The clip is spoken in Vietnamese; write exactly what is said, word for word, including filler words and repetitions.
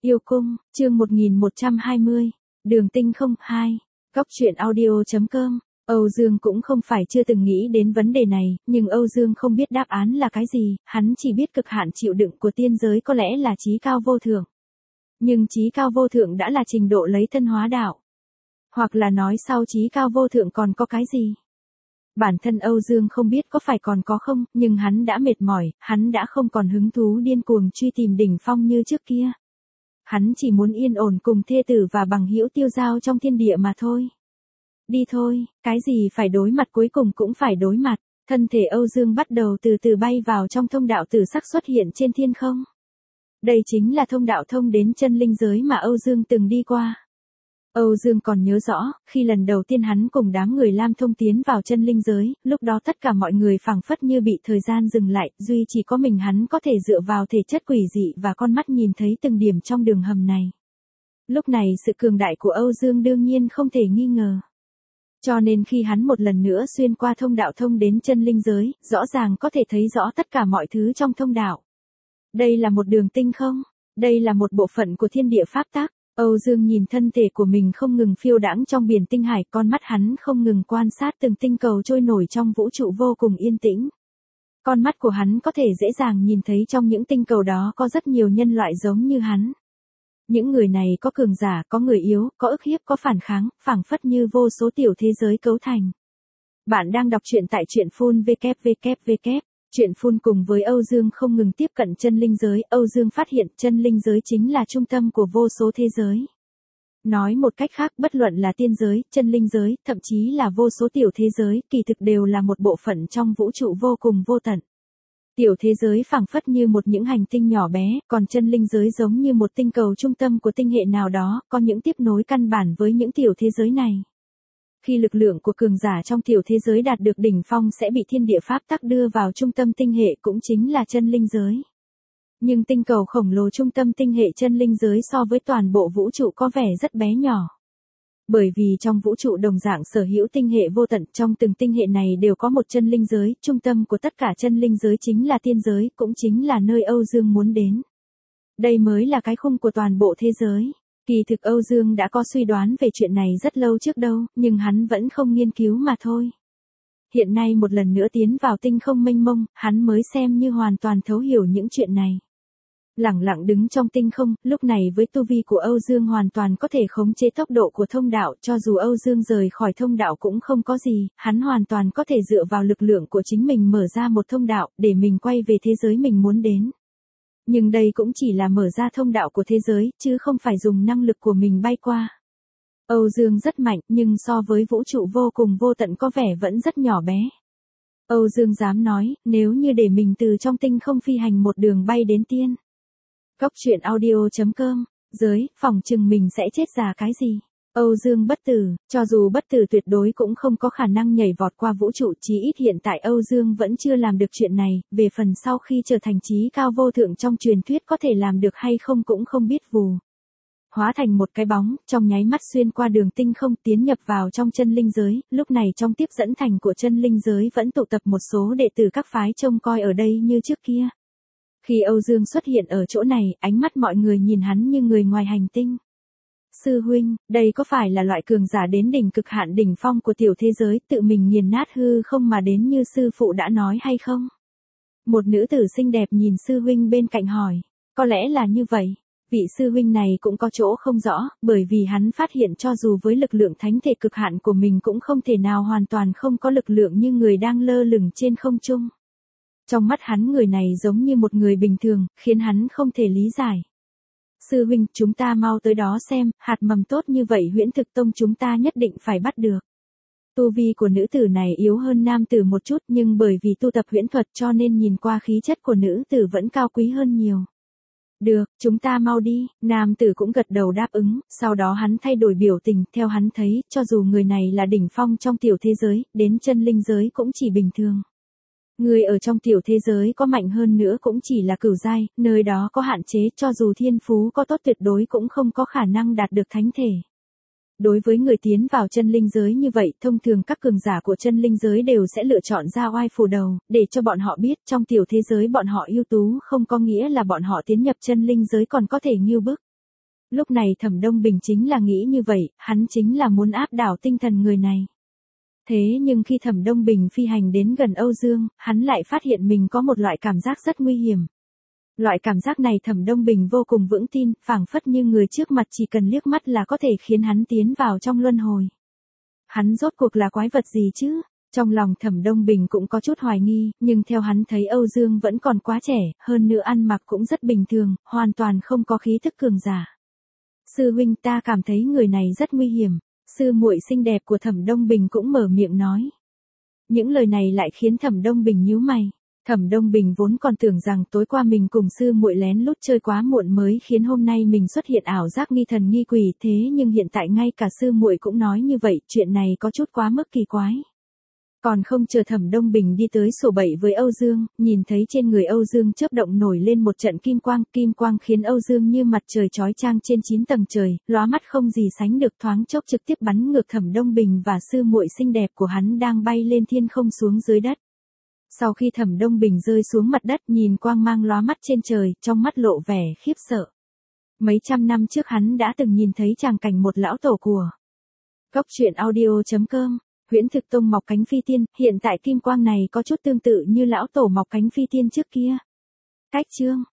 Yêu cung, chương một nghìn một trăm hai mươi, Đường Tinh không hai, Góc truyện audio chấm com. Âu Dương cũng không phải chưa từng nghĩ đến vấn đề này, nhưng Âu Dương không biết đáp án là cái gì, hắn chỉ biết cực hạn chịu đựng của tiên giới có lẽ là chí cao vô thượng. Nhưng chí cao vô thượng đã là trình độ lấy thân hóa đạo. Hoặc là nói sau chí cao vô thượng còn có cái gì? Bản thân Âu Dương không biết có phải còn có không, nhưng hắn đã mệt mỏi, hắn đã không còn hứng thú điên cuồng truy tìm đỉnh phong như trước kia. Hắn chỉ muốn yên ổn cùng thê tử và bằng hữu tiêu giao trong thiên địa mà thôi. Đi thôi, cái gì phải đối mặt cuối cùng cũng phải đối mặt. Thân thể Âu Dương bắt đầu từ từ bay vào trong thông đạo tử sắc xuất hiện trên thiên không. Đây chính là thông đạo thông đến chân linh giới mà Âu Dương từng đi qua. Âu Dương còn nhớ rõ, khi lần đầu tiên hắn cùng đám người Lam Thông tiến vào chân linh giới, lúc đó tất cả mọi người phảng phất như bị thời gian dừng lại, duy chỉ có mình hắn có thể dựa vào thể chất quỷ dị và con mắt nhìn thấy từng điểm trong đường hầm này. Lúc này sự cường đại của Âu Dương đương nhiên không thể nghi ngờ. Cho nên khi hắn một lần nữa xuyên qua thông đạo thông đến chân linh giới, rõ ràng có thể thấy rõ tất cả mọi thứ trong thông đạo. Đây là một đường tinh không? Đây là một bộ phận của thiên địa pháp tắc. Âu Dương nhìn thân thể của mình không ngừng phiêu đãng trong biển tinh hải, con mắt hắn không ngừng quan sát từng tinh cầu trôi nổi trong vũ trụ vô cùng yên tĩnh. Con mắt của hắn có thể dễ dàng nhìn thấy trong những tinh cầu đó có rất nhiều nhân loại giống như hắn. Những người này có cường giả, có người yếu, có ức hiếp, có phản kháng, phảng phất như vô số tiểu thế giới cấu thành. Bạn đang đọc truyện tại truyện phun vê kép vê kép vê kép. Truyện phun cùng với Âu Dương không ngừng tiếp cận chân linh giới, Âu Dương phát hiện chân linh giới chính là trung tâm của vô số thế giới. Nói một cách khác, bất luận là tiên giới, chân linh giới, thậm chí là vô số tiểu thế giới, kỳ thực đều là một bộ phận trong vũ trụ vô cùng vô tận. Tiểu thế giới phảng phất như một những hành tinh nhỏ bé, còn chân linh giới giống như một tinh cầu trung tâm của tinh hệ nào đó, có những tiếp nối căn bản với những tiểu thế giới này. Khi lực lượng của cường giả trong tiểu thế giới đạt được đỉnh phong sẽ bị thiên địa pháp tắc đưa vào trung tâm tinh hệ, cũng chính là chân linh giới. Nhưng tinh cầu khổng lồ trung tâm tinh hệ chân linh giới so với toàn bộ vũ trụ có vẻ rất bé nhỏ. Bởi vì trong vũ trụ đồng dạng sở hữu tinh hệ vô tận, trong từng tinh hệ này đều có một chân linh giới, trung tâm của tất cả chân linh giới chính là tiên giới, cũng chính là nơi Âu Dương muốn đến. Đây mới là cái khung của toàn bộ thế giới. Kỳ thực Âu Dương đã có suy đoán về chuyện này rất lâu trước đâu, nhưng hắn vẫn không nghiên cứu mà thôi. Hiện nay một lần nữa tiến vào tinh không mênh mông, hắn mới xem như hoàn toàn thấu hiểu những chuyện này. Lẳng lặng đứng trong tinh không, lúc này với tu vi của Âu Dương hoàn toàn có thể khống chế tốc độ của thông đạo, cho dù Âu Dương rời khỏi thông đạo cũng không có gì, hắn hoàn toàn có thể dựa vào lực lượng của chính mình mở ra một thông đạo, để mình quay về thế giới mình muốn đến. Nhưng đây cũng chỉ là mở ra thông đạo của thế giới, chứ không phải dùng năng lực của mình bay qua. Âu Dương rất mạnh, nhưng so với vũ trụ vô cùng vô tận có vẻ vẫn rất nhỏ bé. Âu Dương dám nói, nếu như để mình từ trong tinh không phi hành một đường bay đến tiên. Góc truyện audio chấm com, giới, phỏng chừng mình sẽ chết già cái gì. Âu Dương bất tử, cho dù bất tử tuyệt đối cũng không có khả năng nhảy vọt qua vũ trụ, chí ít hiện tại Âu Dương vẫn chưa làm được chuyện này, về phần sau khi trở thành chí cao vô thượng trong truyền thuyết có thể làm được hay không cũng không biết vù. Hóa thành một cái bóng, trong nháy mắt xuyên qua đường tinh không tiến nhập vào trong chân linh giới, lúc này trong tiếp dẫn thành của chân linh giới vẫn tụ tập một số đệ tử các phái trông coi ở đây như trước kia. Khi Âu Dương xuất hiện ở chỗ này, ánh mắt mọi người nhìn hắn như người ngoài hành tinh. Sư huynh, đây có phải là loại cường giả đến đỉnh cực hạn đỉnh phong của tiểu thế giới, tự mình nghiền nát hư không mà đến như sư phụ đã nói hay không? Một nữ tử xinh đẹp nhìn sư huynh bên cạnh hỏi, có lẽ là như vậy. Vị sư huynh này cũng có chỗ không rõ, bởi vì hắn phát hiện cho dù với lực lượng thánh thể cực hạn của mình cũng không thể nào hoàn toàn không có lực lượng như người đang lơ lửng trên không trung. Trong mắt hắn người này giống như một người bình thường, khiến hắn không thể lý giải. Sư huynh, chúng ta mau tới đó xem, hạt mầm tốt như vậy Huyễn Thực Tông chúng ta nhất định phải bắt được. Tu vi của nữ tử này yếu hơn nam tử một chút, nhưng bởi vì tu tập huyễn thuật cho nên nhìn qua khí chất của nữ tử vẫn cao quý hơn nhiều. Được, chúng ta mau đi, nam tử cũng gật đầu đáp ứng, sau đó hắn thay đổi biểu tình, theo hắn thấy, cho dù người này là đỉnh phong trong tiểu thế giới, đến chân linh giới cũng chỉ bình thường. Người ở trong tiểu thế giới có mạnh hơn nữa cũng chỉ là cửu giai, nơi đó có hạn chế, cho dù thiên phú có tốt tuyệt đối cũng không có khả năng đạt được thánh thể. Đối với người tiến vào chân linh giới như vậy, thông thường các cường giả của chân linh giới đều sẽ lựa chọn ra oai phủ đầu, để cho bọn họ biết trong tiểu thế giới bọn họ ưu tú không có nghĩa là bọn họ tiến nhập chân linh giới còn có thể nghêu bức. Lúc này Thẩm Đông Bình chính là nghĩ như vậy, hắn chính là muốn áp đảo tinh thần người này. Thế nhưng khi Thẩm Đông Bình phi hành đến gần Âu Dương, hắn lại phát hiện mình có một loại cảm giác rất nguy hiểm. Loại cảm giác này Thẩm Đông Bình vô cùng vững tin, phảng phất như người trước mặt chỉ cần liếc mắt là có thể khiến hắn tiến vào trong luân hồi. Hắn rốt cuộc là quái vật gì chứ? Trong lòng Thẩm Đông Bình cũng có chút hoài nghi, nhưng theo hắn thấy Âu Dương vẫn còn quá trẻ, hơn nữa ăn mặc cũng rất bình thường, hoàn toàn không có khí thức cường giả. Sư huynh, ta cảm thấy người này rất nguy hiểm. Sư muội xinh đẹp của Thẩm Đông Bình cũng mở miệng nói. Những lời này lại khiến Thẩm Đông Bình nhíu mày. Thẩm Đông Bình vốn còn tưởng rằng tối qua mình cùng sư muội lén lút chơi quá muộn mới khiến hôm nay mình xuất hiện ảo giác nghi thần nghi quỷ, thế nhưng hiện tại ngay cả sư muội cũng nói như vậy, chuyện này có chút quá mức kỳ quái. Còn không chờ Thẩm Đông Bình đi tới sổ bậy với Âu Dương, nhìn thấy trên người Âu Dương chớp động nổi lên một trận kim quang, kim quang khiến Âu Dương như mặt trời chói chang trên chín tầng trời, lóa mắt không gì sánh được, thoáng chốc trực tiếp bắn ngược Thẩm Đông Bình và sư muội xinh đẹp của hắn đang bay lên thiên không xuống dưới đất. Sau khi Thẩm Đông Bình rơi xuống mặt đất, nhìn quang mang lóa mắt trên trời, trong mắt lộ vẻ khiếp sợ. Mấy trăm năm trước hắn đã từng nhìn thấy tràng cảnh một lão tổ của Cốc truyện audio chấm com. Huyễn Thực Tông mọc cánh phi tiên, hiện tại kim quang này có chút tương tự như lão tổ mọc cánh phi tiên trước kia. Cách chương